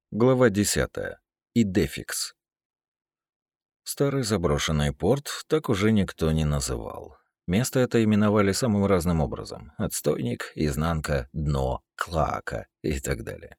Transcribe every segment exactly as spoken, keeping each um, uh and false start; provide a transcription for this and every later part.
Глава десятая. Идефикс. Старый заброшенный порт так уже никто не называл. Место это именовали самым разным образом: отстойник, изнанка, дно, клоака и так далее.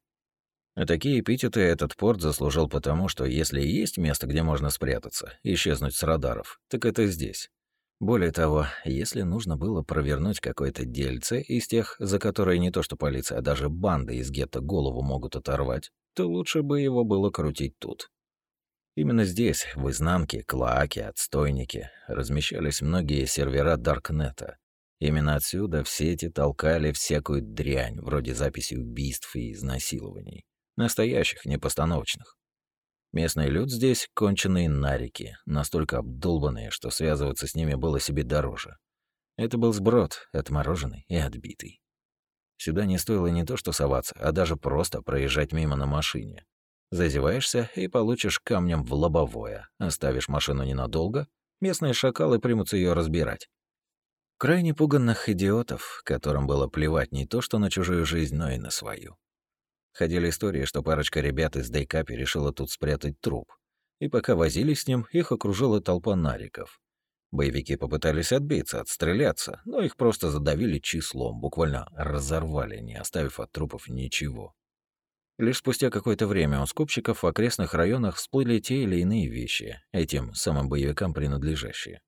А такие эпитеты этот порт заслужил потому, что если и есть место, где можно спрятаться, исчезнуть с радаров, так это здесь. Более того, если нужно было провернуть какое-то дельце из тех, за которые не то что полиция, а даже банды из гетто голову могут оторвать, то лучше бы его было крутить тут. Именно здесь, в изнанке, клоаке, отстойнике, размещались многие сервера Даркнета. Именно отсюда в сети толкали всякую дрянь, вроде записей убийств и изнасилований. Настоящих, не постановочных. Местный люд здесь — конченые нарики, настолько обдолбанные, что связываться с ними было себе дороже. Это был сброд, отмороженный и отбитый. Сюда не стоило не то что соваться, а даже просто проезжать мимо на машине. Зазеваешься и получишь камнем в лобовое. Оставишь машину ненадолго, местные шакалы примутся ее разбирать. Крайне пуганных идиотов, которым было плевать не то что на чужую жизнь, но и на свою. Ходили истории, что парочка ребят из Дейкапи решила тут спрятать труп. И пока возились с ним, их окружила толпа нариков. Боевики попытались отбиться, отстреляться, но их просто задавили числом, буквально разорвали, не оставив от трупов ничего. Лишь спустя какое-то время у скупщиков в окрестных районах всплыли те или иные вещи, этим самым боевикам принадлежащие.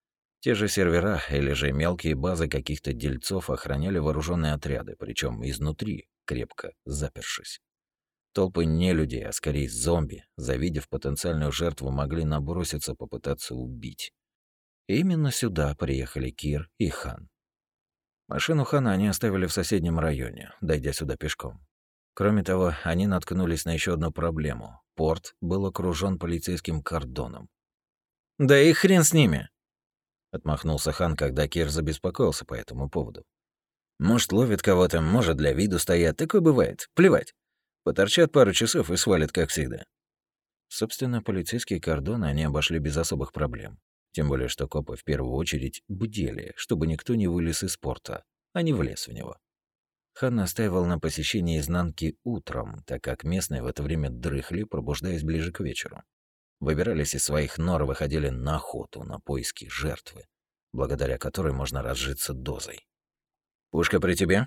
Те же сервера или же мелкие базы каких-то дельцов охраняли вооруженные отряды, причем изнутри, крепко запершись. Толпы не людей, а скорее зомби, завидев потенциальную жертву, могли наброситься, попытаться убить. И именно сюда приехали Кир и Хан. Машину Хана они оставили в соседнем районе, дойдя сюда пешком. Кроме того, они наткнулись на еще одну проблему. Порт был окружен полицейским кордоном. «Да и хрен с ними!» — отмахнулся Хан, когда Кир забеспокоился по этому поводу. «Может, ловят кого-то, может, для виду стоят. Такое бывает. Плевать. Поторчат пару часов и свалят, как всегда». Собственно, полицейские кордоны они обошли без особых проблем. Тем более, что копы в первую очередь бдели, чтобы никто не вылез из порта, а не влез в него. Хан настаивал на посещении изнанки утром, так как местные в это время дрыхли, пробуждаясь ближе к вечеру. Выбирались из своих нор и выходили на охоту, на поиски жертвы, благодаря которой можно разжиться дозой. «Пушка при тебе?»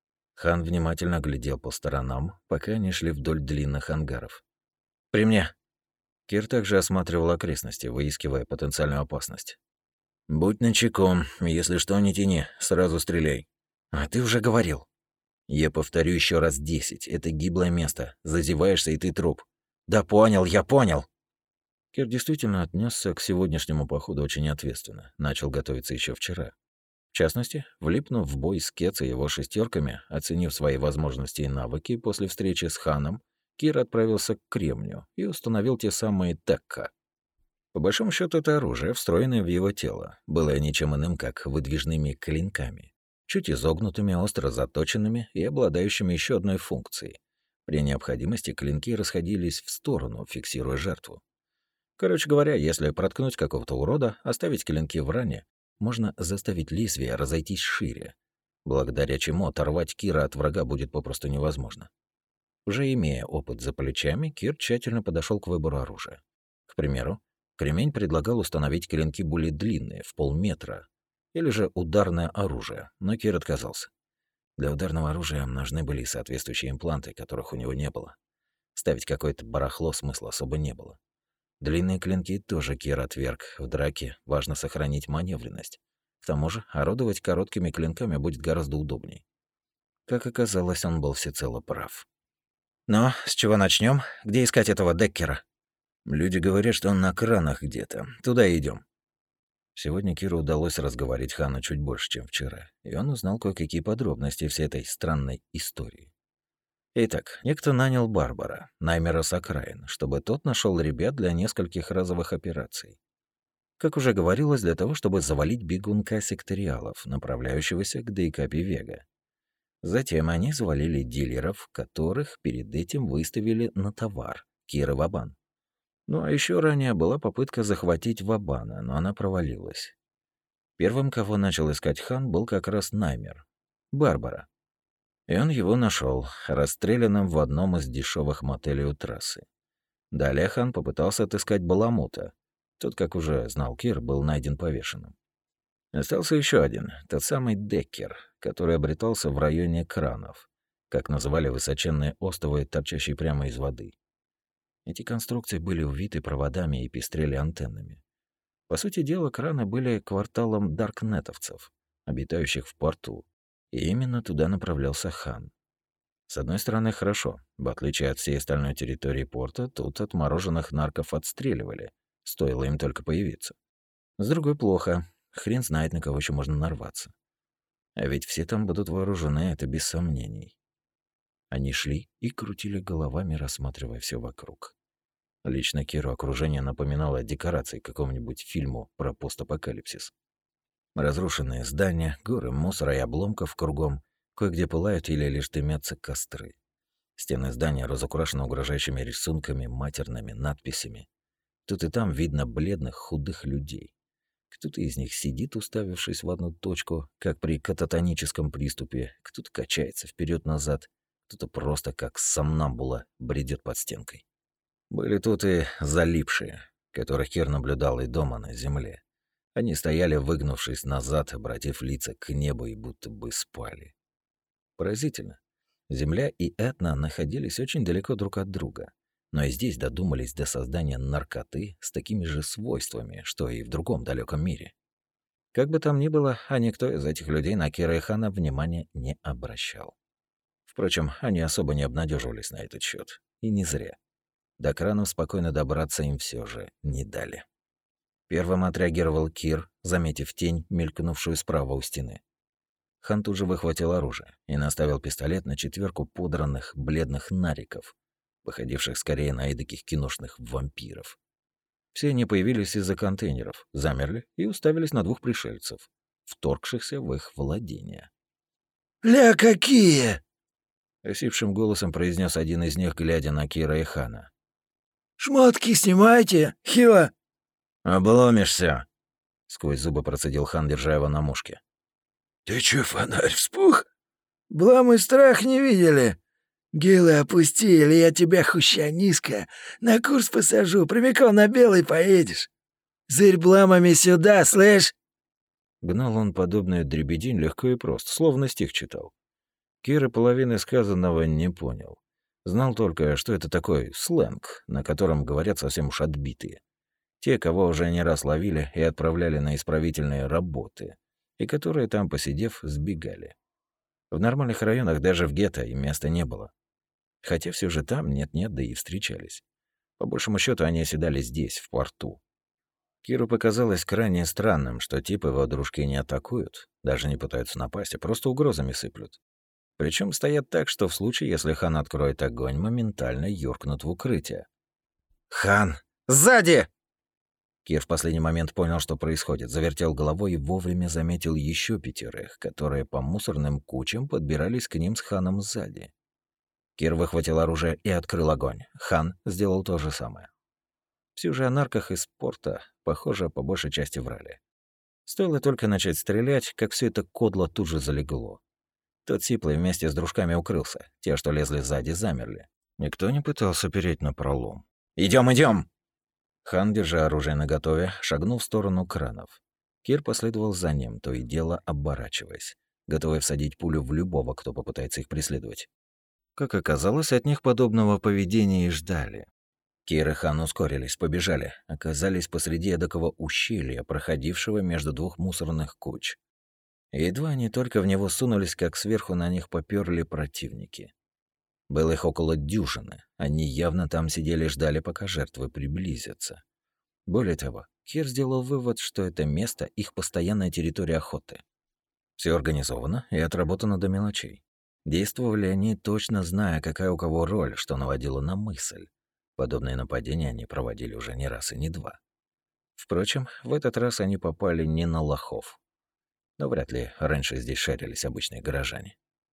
Хан внимательно глядел по сторонам, пока они шли вдоль длинных ангаров. «При мне!» Кир также осматривал окрестности, выискивая потенциальную опасность. «Будь начеку, если что, не тяни, сразу стреляй». «А ты уже говорил». «Я повторю еще раз десять. Это гиблое место. Зазеваешься, и ты труп». «Да понял, я понял». Кир действительно отнесся к сегодняшнему походу очень ответственно. Начал готовиться еще вчера. В частности, влипнув в бой с Кец и его шестерками, оценив свои возможности и навыки после встречи с Ханом, Кир отправился к Кремню и установил те самые Текка. По большому счету, это оружие, встроенное в его тело, было ничем иным, как выдвижными клинками, чуть изогнутыми, остро заточенными и обладающими еще одной функцией. При необходимости клинки расходились в сторону, фиксируя жертву. Короче говоря, если проткнуть какого-то урода, оставить клинки в ране, можно заставить лезвие разойтись шире, благодаря чему оторвать Кира от врага будет попросту невозможно. Уже имея опыт за плечами, Кир тщательно подошел к выбору оружия. К примеру, Кремень предлагал установить клинки более длинные, в полметра, или же ударное оружие, но Кир отказался. Для ударного оружия нужны были соответствующие импланты, которых у него не было. Ставить какое-то барахло смысла особо не было. Длинные клинки тоже Кир отверг. В драке важно сохранить маневренность. К тому же, орудовать короткими клинками будет гораздо удобней. Как оказалось, он был всецело прав. «Но с чего начнем? Где искать этого Деккера?» «Люди говорят, что он на кранах где-то. Туда и идем. Сегодня Киру удалось разговорить Хана чуть больше, чем вчера, и он узнал кое-какие подробности всей этой странной истории. Итак, некто нанял Барбара, наймера с окраин, чтобы тот нашел ребят для нескольких разовых операций. Как уже говорилось, для того, чтобы завалить бегунка секториалов, направляющегося к Дейкапи Вега. Затем они завалили дилеров, которых перед этим выставили на товар — Кира Вабан. Ну а еще ранее была попытка захватить Вабана, но она провалилась. Первым, кого начал искать Хан, был как раз наймер — Барбара. И он его нашел, расстрелянным в одном из дешевых мотелей у трассы. Далее хан попытался отыскать Баламута. Тот, как уже знал Кир, был найден повешенным. Остался еще один, тот самый Деккер, который обретался в районе кранов, как называли высоченные остовы, торчащие прямо из воды. Эти конструкции были увиты проводами и пестрели антеннами. По сути дела, краны были кварталом даркнетовцев, обитающих в порту, и именно туда направлялся хан. С одной стороны, хорошо. В отличие от всей остальной территории порта, тут отмороженных нарков отстреливали, стоило им только появиться. С другой, плохо. Хрен знает, на кого еще можно нарваться. А ведь все там будут вооружены, это без сомнений. Они шли и крутили головами, рассматривая все вокруг. Лично Киру окружение напоминало декорации к какому-нибудь фильму про постапокалипсис. Разрушенные здания, горы мусора и обломков кругом, кое-где пылают или лишь дымятся костры. Стены здания разукрашены угрожающими рисунками, матерными надписями. Тут и там видно бледных, худых людей. Кто-то из них сидит, уставившись в одну точку, как при кататоническом приступе, кто-то качается вперед-назад, кто-то просто как сомнамбула бредет под стенкой. Были тут и залипшие, которых Кир наблюдал и дома на земле. Они стояли, выгнувшись назад, обратив лица к небу и будто бы спали. Поразительно. Земля и Этна находились очень далеко друг от друга, но и здесь додумались до создания наркоты с такими же свойствами, что и в другом далеком мире. Как бы там ни было, а никто из этих людей на Кира и Хана внимания не обращал. Впрочем, они особо не обнадеживались на этот счет, и не зря. До кранов спокойно добраться им все же не дали. Первым отреагировал Кир, заметив тень, мелькнувшую справа у стены. Хан тут же выхватил оружие и наставил пистолет на четверку подранных, бледных нариков, походивших скорее на эдаких киношных вампиров. Все они появились из-за контейнеров, замерли и уставились на двух пришельцев, вторгшихся в их владение. «Ля какие!» — осипшим голосом произнес один из них, глядя на Кира и Хана. «Шмотки снимайте, хила!» «Обломишься!» — сквозь зубы процедил Хан, держа его на мушке. «Ты чё, фонарь вспух? Блам и страх не видели? Гилы опусти, или я тебя, хуща низко, на курс посажу, прямиком на белый поедешь. Зырь бламами сюда, слышь?» Гнал он подобную дребедень легко и просто, словно стих читал. Кир и половины сказанного не понял. Знал только, что это такой сленг, на котором говорят совсем уж отбитые. Те, кого уже не раз ловили и отправляли на исправительные работы, и которые там, посидев, сбегали. В нормальных районах, даже в гетто, им места не было. Хотя все же там нет-нет, да и встречались. По большему счету они оседали здесь, в порту. Киру показалось крайне странным, что типы его дружки не атакуют, даже не пытаются напасть, а просто угрозами сыплют. Причем стоят так, что в случае, если хан откроет огонь, моментально юркнут в укрытие. «Хан! Сзади!» Кир в последний момент понял, что происходит, завертел головой и вовремя заметил еще пятерых, которые по мусорным кучам подбирались к ним с ханом сзади. Кир выхватил оружие и открыл огонь. Хан сделал то же самое. Все же о нарках из порта, похоже, по большей части врали. Стоило только начать стрелять, как все это кодло тут же залегло. Тот сиплый вместе с дружками укрылся. Те, что лезли сзади, замерли. Никто не пытался переть напролом. «Идем, идем!» Хан, держа оружие наготове, шагнул в сторону кранов. Кир последовал за ним, то и дело оборачиваясь, готовый всадить пулю в любого, кто попытается их преследовать. Как оказалось, от них подобного поведения и ждали. Кир и Хан ускорились, побежали, оказались посреди эдакого ущелья, проходившего между двух мусорных куч. И едва они только в него сунулись, как сверху на них попёрли противники. Было их около дюжины. Они явно там сидели и ждали, пока жертвы приблизятся. Более того, Кир сделал вывод, что это место — их постоянная территория охоты. Все организовано и отработано до мелочей. Действовали они, точно зная, какая у кого роль, что наводило на мысль. Подобные нападения они проводили уже не раз и не два. Впрочем, в этот раз они попали не на лохов. Но вряд ли раньше здесь шарились обычные горожане.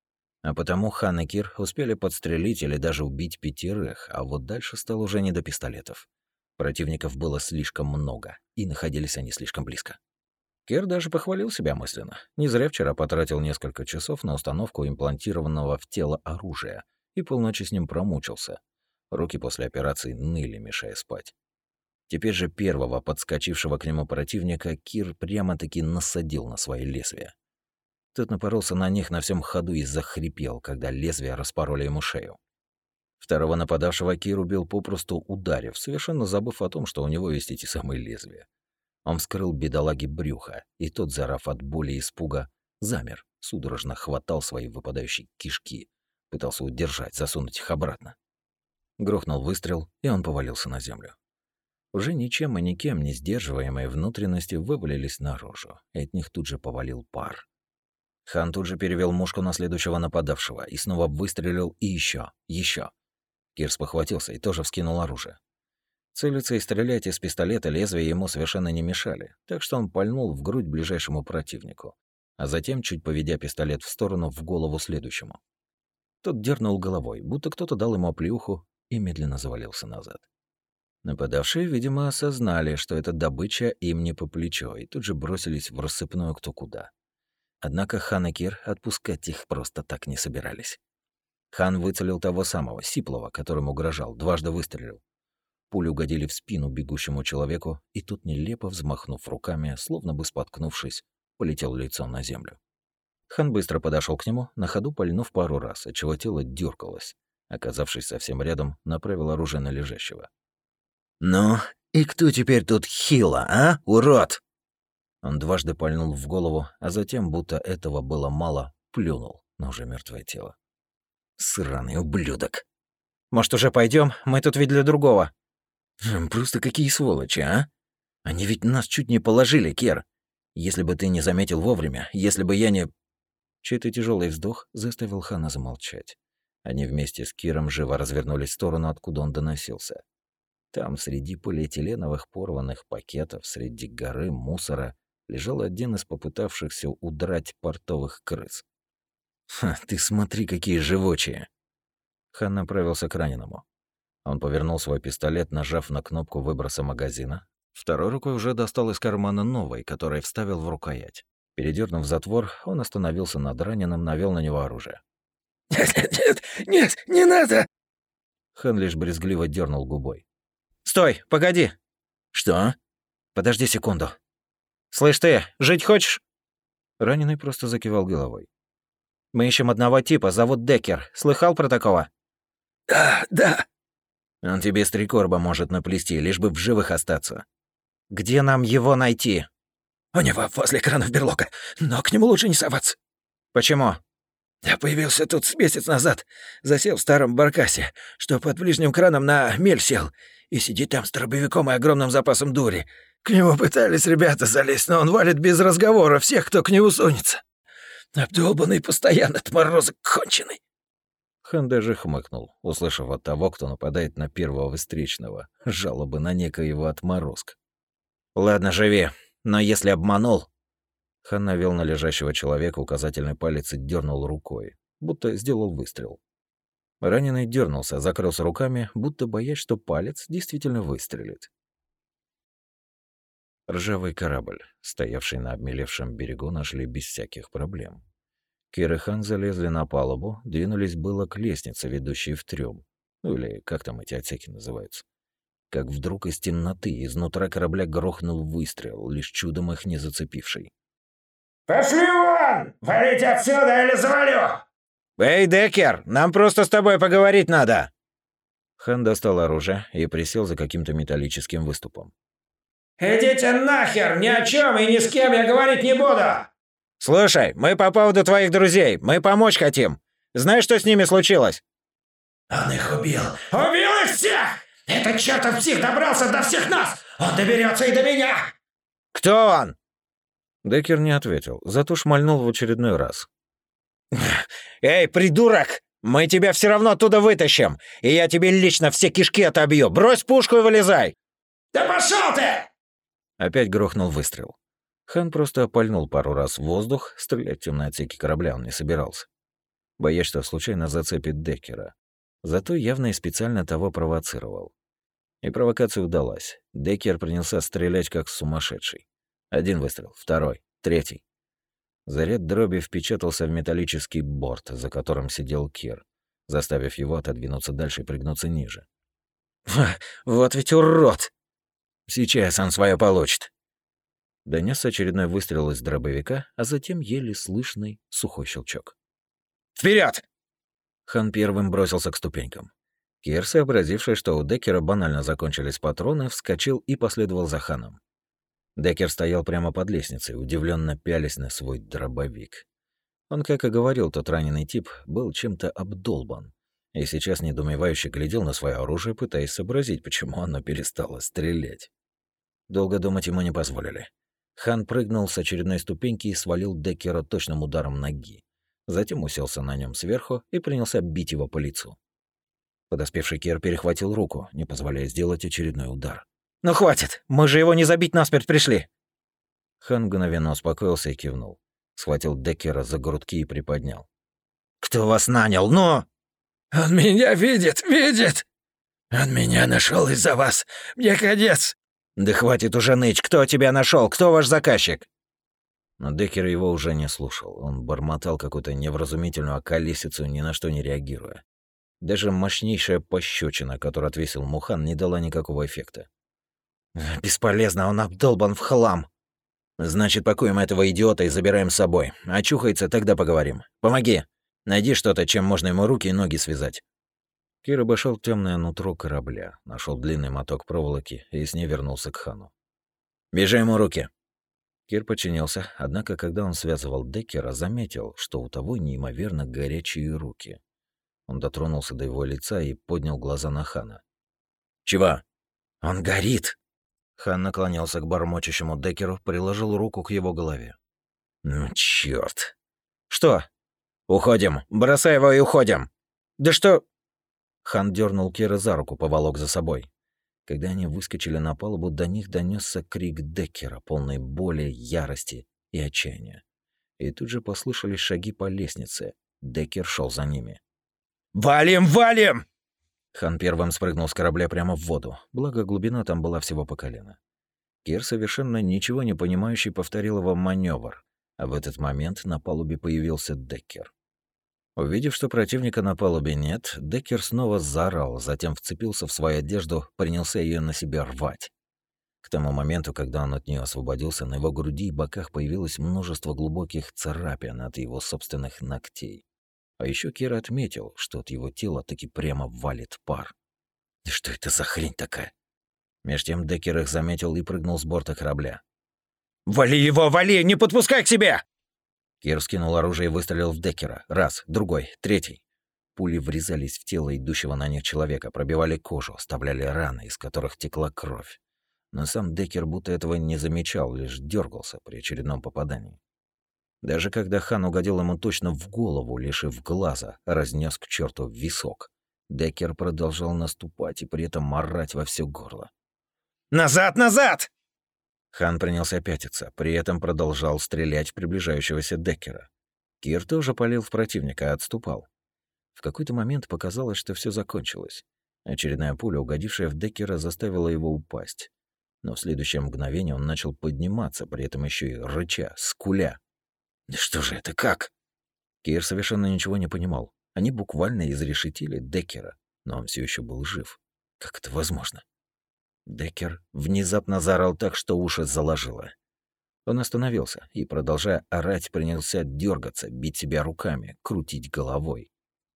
А потому Хан и Кир успели подстрелить или даже убить пятерых, а вот дальше стало уже не до пистолетов. Противников было слишком много, и находились они слишком близко. Кир даже похвалил себя мысленно. Не зря вчера потратил несколько часов на установку имплантированного в тело оружия и полночи с ним промучился. Руки после операции ныли, мешая спать. Теперь же первого подскочившего к нему противника Кир прямо-таки насадил на свои лезвия. Тот напоролся на них на всем ходу и захрипел, когда лезвия распороли ему шею. Второго нападавшего Кир убил попросту ударив, совершенно забыв о том, что у него есть эти самые лезвия. Он вскрыл бедолаге брюхо, и тот, заорав от боли и испуга, замер, судорожно хватал свои выпадающие кишки, пытался удержать, засунуть их обратно. Грохнул выстрел, и он повалился на землю. Уже ничем и никем не сдерживаемые внутренности вывалились наружу, и от них тут же повалил пар. Хан тут же перевел мушку на следующего нападавшего и снова выстрелил и еще, еще. Кир спохватился и тоже вскинул оружие. Целиться и стрелять из пистолета лезвия ему совершенно не мешали, так что он пальнул в грудь ближайшему противнику, а затем, чуть поведя пистолет в сторону, в голову следующему. Тот дернул головой, будто кто-то дал ему оплеуху, и медленно завалился назад. Нападавшие, видимо, осознали, что эта добыча им не по плечу, и тут же бросились в рассыпную кто куда. Однако Хан и Кир отпускать их просто так не собирались. Хан выцелил того самого, Сиплова, которому угрожал, дважды выстрелил. Пули угодили в спину бегущему человеку, и тут, нелепо взмахнув руками, словно бы споткнувшись, полетел лицом на землю. Хан быстро подошел к нему, на ходу пальнув пару раз, отчего тело дёргалось. Оказавшись совсем рядом, направил оружие на лежащего. «Ну, и кто теперь тут хило, а, урод?» Он дважды пальнул в голову, а затем, будто этого было мало, плюнул на уже мертвое тело. «Сраный ублюдок!» «Может, уже пойдем? Мы тут ведь для другого». «Просто какие сволочи, а? Они ведь нас чуть не положили, Кер. Если бы ты не заметил вовремя, если бы я не...» Чей-то тяжелый вздох заставил Хана замолчать. Они вместе с Киром живо развернулись в сторону, откуда он доносился. Там, среди полиэтиленовых порванных пакетов, среди горы мусора, лежал один из попытавшихся удрать портовых крыс. «Ха, ты смотри, какие живучие!» Хан направился к раненому. Он повернул свой пистолет, нажав на кнопку выброса магазина. Второй рукой уже достал из кармана новый, который вставил в рукоять. Передернув затвор, он остановился над раненым, навел на него оружие. «Нет, нет, нет, не надо!» Хан лишь брезгливо дернул губой. «Стой, погоди!» «Что?» «Подожди секунду. Слышь ты, жить хочешь?» Раненый просто закивал головой. «Мы ищем одного типа, зовут Деккер. Слыхал про такого?» «Да, да». «Он тебе стрекорба может наплести, лишь бы в живых остаться». «Где нам его найти?» «У него возле кранов берлога, но к нему лучше не соваться». «Почему?» «Я появился тут с месяц назад, засел в старом баркасе, что под ближним краном на мель сел, и сидит там с дробовиком и огромным запасом дури. К нему пытались ребята залезть, но он валит без разговора всех, кто к нему сунется. Обдолбанный постоянно отморозок конченый». Хан даже хмыкнул, услышав от того, кто нападает на первого встречного, жалобы на некоего отморозка. «Ладно, живи, но если обманул...» Хан навел на лежащего человека указательный палец и дернул рукой, будто сделал выстрел. Раненый дернулся, закрылся руками, будто боясь, что палец действительно выстрелит. Ржавый корабль, стоявший на обмелевшем берегу, нашли без всяких проблем. Кир и Хан залезли на палубу, двинулись было к лестнице, ведущей в трюм, ну или как там эти отсеки называются. Как вдруг из темноты, изнутра корабля грохнул выстрел, лишь чудом их не зацепивший. «Пошли вон! Валите отсюда или завалю!» «Эй, Деккер, нам просто с тобой поговорить надо!» Хан достал оружие и присел за каким-то металлическим выступом. «Идите нахер! Ни о чем и ни с кем я говорить не буду!» «Слушай, мы по поводу твоих друзей. Мы помочь хотим. Знаешь, что с ними случилось?» «Он их убил». «Убил их всех! Этот чертов псих добрался до всех нас! Он доберется и до меня!» «Кто он?» Деккер не ответил, зато шмальнул в очередной раз. «Эй, придурок! Мы тебя все равно оттуда вытащим, и я тебе лично все кишки отобью. Брось пушку и вылезай!» «Да пошел ты!» Опять грохнул выстрел. Хан просто опальнул пару раз в воздух, стрелять в темной отсеке корабля он не собирался, боясь, что случайно зацепит Деккера. Зато явно и специально того провоцировал. И провокация удалась. Деккер принялся стрелять как сумасшедший. Один выстрел, второй, третий. Заряд дроби впечатался в металлический борт, за которым сидел Кир, заставив его отодвинуться дальше и пригнуться ниже. «Вот ведь урод! Сейчас он свое получит!» Донёсся очередной выстрел из дробовика, а затем еле слышный сухой щелчок. Вперед! Хан первым бросился к ступенькам. Кир, сообразивший, что у Деккера банально закончились патроны, вскочил и последовал за Ханом. Деккер стоял прямо под лестницей, удивленно пялясь на свой дробовик. Он, как и говорил, тот раненый тип был чем-то обдолбан, и сейчас недоумевающе глядел на свое оружие, пытаясь сообразить, почему оно перестало стрелять. Долго думать ему не позволили. Хан прыгнул с очередной ступеньки и свалил Деккера точным ударом ноги. Затем уселся на нем сверху и принялся бить его по лицу. Подоспевший Кир перехватил руку, не позволяя сделать очередной удар. «Ну хватит! Мы же его не забить насмерть пришли!» Хан мгновенно успокоился и кивнул. Схватил Деккера за грудки и приподнял. «Кто вас нанял? Ну!» «Он меня видит, видит! Он меня нашел из-за вас! Мне конец!» «Да хватит уже ныть! Кто тебя нашел? Кто ваш заказчик?» Но Деккер его уже не слушал. Он бормотал какую-то невразумительную околесицу, ни на что не реагируя. Даже мощнейшая пощечина, которую отвесил Мухан, не дала никакого эффекта. «Бесполезно, он обдолбан в хлам!» «Значит, пакуем этого идиота и забираем с собой. Очухается, тогда поговорим. Помоги! Найди что-то, чем можно ему руки и ноги связать». Кир обошел темное нутро корабля, нашел длинный моток проволоки и с ней вернулся к Хану. «Вяжи ему руки!» Кир подчинился, однако, когда он связывал Деккера, заметил, что у того неимоверно горячие руки. Он дотронулся до его лица и поднял глаза на Хана. «Чего?» «Он горит!» Хан наклонился к бормочущему Деккеру, приложил руку к его голове. «Ну, чёрт!» «Что?» «Уходим! Бросай его и уходим!» «Да что...» Хан дернул Кира за руку, поволок за собой. Когда они выскочили на палубу, до них донесся крик Деккера, полный боли, ярости и отчаяния. И тут же послышались шаги по лестнице. Деккер шел за ними. «Валим, валим!» Хан первым спрыгнул с корабля прямо в воду, благо глубина там была всего по колено. Кир, совершенно ничего не понимающий, повторил его маневр, а в этот момент на палубе появился Деккер. Увидев, что противника на палубе нет, Деккер снова заорал, затем вцепился в свою одежду, принялся ее на себя рвать. К тому моменту, когда он от нее освободился, на его груди и боках появилось множество глубоких царапин от его собственных ногтей. А еще Кир отметил, что от его тела таки прямо валит пар. «Да что это за хрень такая?» Меж тем Деккер их заметил и прыгнул с борта корабля. «Вали его, вали! Не подпускай к себе!» Кир скинул оружие и выстрелил в Деккера. Раз, другой, третий. Пули врезались в тело идущего на них человека, пробивали кожу, оставляли раны, из которых текла кровь. Но сам Деккер будто этого не замечал, лишь дергался при очередном попадании. Даже когда Хан угодил ему точно в голову, лишив глаза, разнес к черту висок, Деккер продолжал наступать и при этом орать во все горло. «Назад, назад!» Хан принялся пятиться, при этом продолжал стрелять в приближающегося Деккера. Кир тоже палил в противника, а отступал. В какой-то момент показалось, что все закончилось. Очередная пуля, угодившая в Деккера, заставила его упасть. Но в следующее мгновение он начал подниматься, при этом еще и рыча, скуля. «Да что же это, как?» Кир совершенно ничего не понимал. Они буквально изрешетили Деккера, но он все еще был жив. Как это возможно? Деккер внезапно заорал так, что уши заложило. Он остановился и, продолжая орать, принялся дергаться, бить себя руками, крутить головой.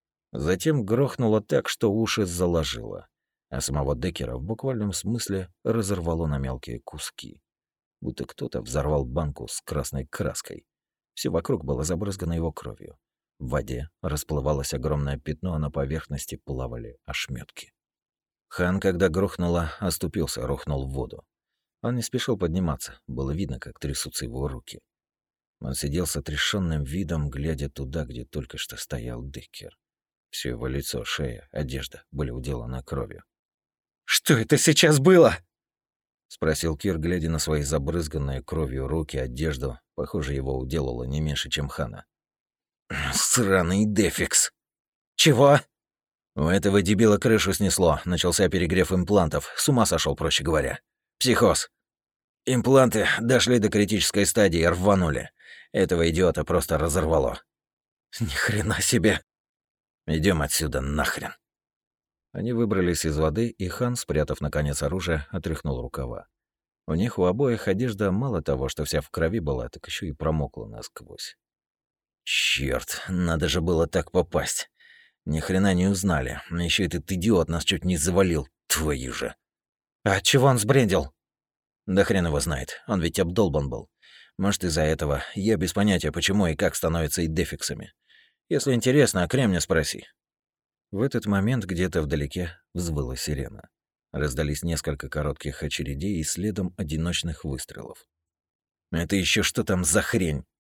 Затем грохнуло так, что уши заложило, а самого Деккера в буквальном смысле разорвало на мелкие куски. Будто кто-то взорвал банку с красной краской. Все вокруг было забрызгано его кровью. В воде расплывалось огромное пятно, а на поверхности плавали ошметки. Хан, когда грохнуло, оступился, рухнул в воду. Он не спешил подниматься, было видно, как трясутся его руки. Он сидел с отрешенным видом, глядя туда, где только что стоял Деккер. Все его лицо, шея, одежда были уделаны кровью. «Что это сейчас было?» — спросил Кир, глядя на свои забрызганные кровью руки, одежду. Похоже, его уделало не меньше, чем Хана. «Сраный дефикс!» «Чего?» У этого дебила крышу снесло, начался перегрев имплантов, с ума сошел, проще говоря. Психоз. Импланты дошли до критической стадии и рванули. Этого идиота просто разорвало. Ни хрена себе. Идем отсюда нахрен. Они выбрались из воды, и Хан, спрятав наконец оружие, отряхнул рукава. У них у обоих одежда мало того, что вся в крови была, так еще и промокла насквозь. Черт, надо же было так попасть. Ни хрена не узнали. Еще этот идиот нас чуть не завалил, твою же. А чего он сбрендил? Да хрен его знает, он ведь обдолбан был. Может, из-за этого. Я без понятия, почему и как становятся идефиксами. Если интересно, Кремня спроси. В этот момент где-то вдалеке взвыла сирена. Раздались несколько коротких очередей и следом одиночных выстрелов. «Это еще что там за хрень?»